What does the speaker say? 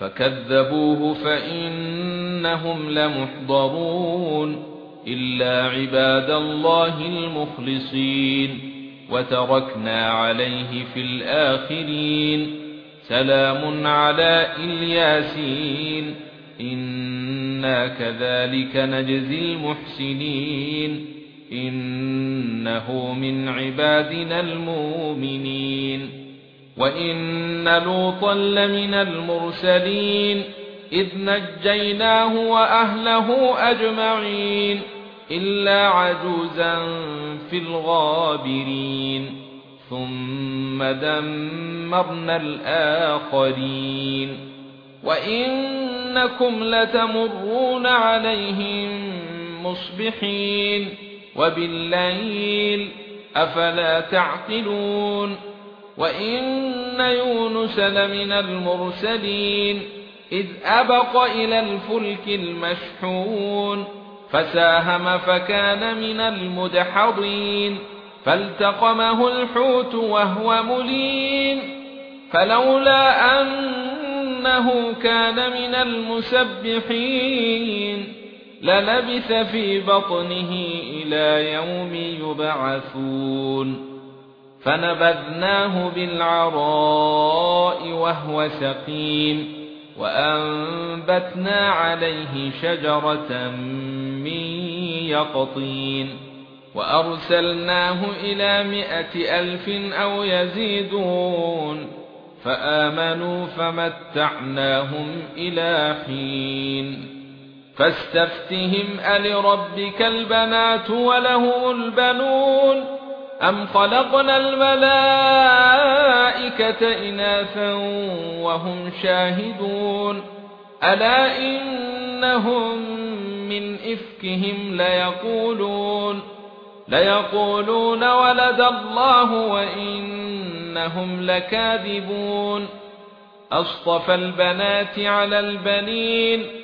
فكذبوه فإنهم لمحضرون إلا عباد الله المخلصين وتركنا عليه في الآخرين سلام على الياسين إنا كذلك نجزي المحسنين إنه من عبادنا المؤمنين وإن لوطا لمن المرسلين إذ نجيناه وأهله أجمعين إلا عجوزا في الغابرين ثم دمرنا الآخرين وإنكم لتمرون عليهم مصبحين وبالليل أفلا تعقلون وإن يونس لمن المرسلين إذ أبق إلى الفلك المشحون فساهم فكان من المدحضين فالتقمه الحوت وهو مليم فلولا أنه كان من المسبحين للبث في بطنه إلى يوم يبعثون فنبذناه بالعراء وهو سقيم وأنبتنا عليه شجرة من يقطين وأرسلناه إلى 100,000 أو يزيدون فآمنوا فمتعناهم إلى حين فاستفتهم ألربك البنات وله البنون أم خلقنا الملائكة إناثا وهم شاهدون ألا إنهم من إفكهم ليقولون ولد الله وإنهم لكاذبون أصطفى البنات على البنين